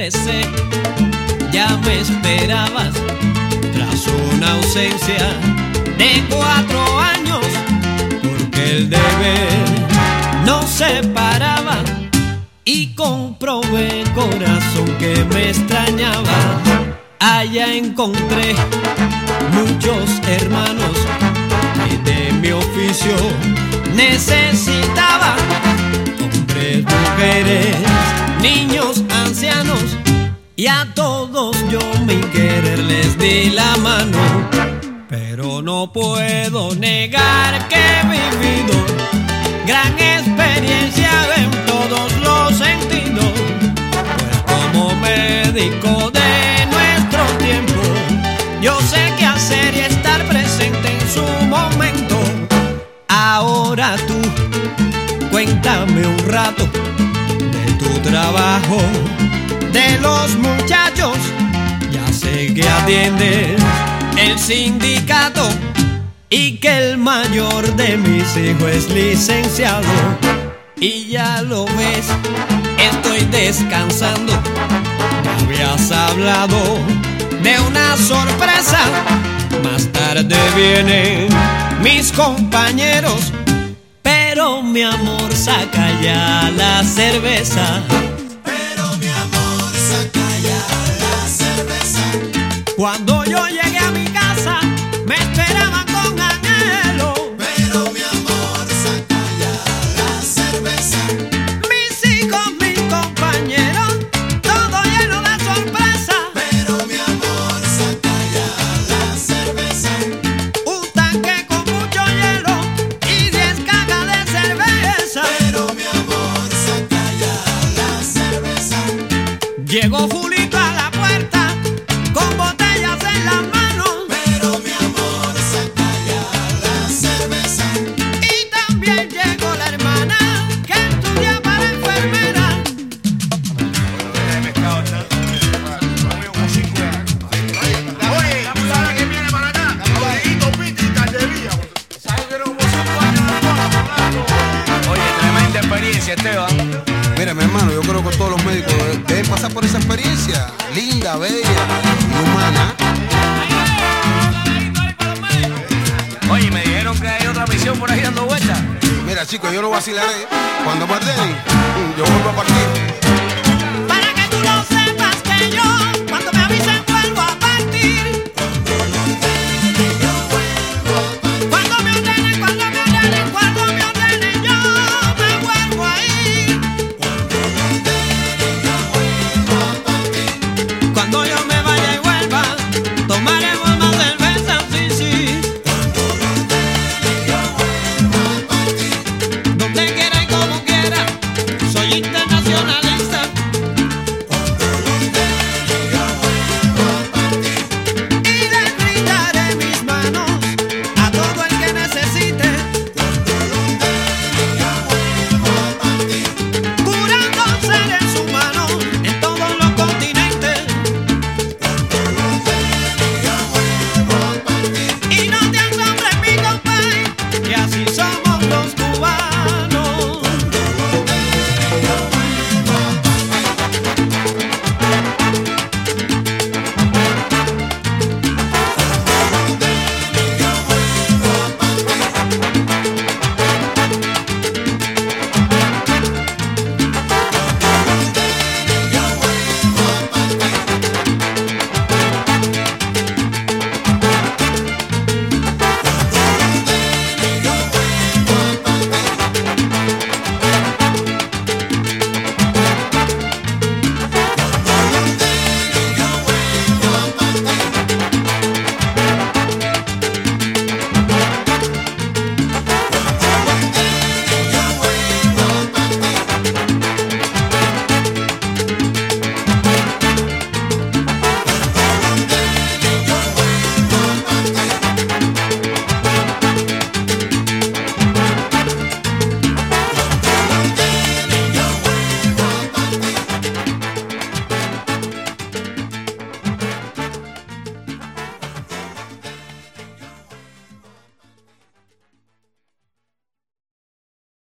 regresé, ya me esperabas tras una ausencia de 4 años, porque el deber nos separaba y comprobé, corazón, que me extrañaba. Allá encontré muchos hermanos y de mi oficio necesitaba hombres, mujeres, niños, ancianos, y a todos yo mi querer les di la mano. Pero no puedo negar que he vivido gran experiencia en todos los sentidos, pues como médico de nuestro tiempo yo sé qué hacer y estar presente en su momento. Ahora tú cuéntame un rato de tu trabajo, de los muchachos. Ya sé que atiendes el sindicato y que el mayor de mis hijos es licenciado. Y ya lo ves, estoy descansando. Me habías hablado de una sorpresa. Más tarde vienen mis compañeros, pero mi amor, saca ya la cerveza. Pero mi amor, saca ya la cerveza. Cuando yo llegué a mi casa me esperaban con anhelo. Pero mi amor, saca ya la cerveza. Mis hijos, mis compañeros, todo lleno de sorpresa. Pero mi amor, saca ya la cerveza. Un tanque con mucho hielo y 10 cajas de cerveza. Pero mi amor, saca ya la cerveza. Llegó Julito a la puerta con botellas en las manos. Pero mi amor, saca ya la cerveza. Y también llegó la hermana que estudia para enfermera. Oye, tremenda experiencia, Esteban. Mira, mi hermano, yo creo que todos los médicos deben pasar por esa experiencia. Linda, bella y humana. Oye, me dijeron que hay otra misión por ahí dando vueltas. Mira, chicos, yo no vacilaré. Cuando me ordenen, yo vuelvo a partir. Para que tú lo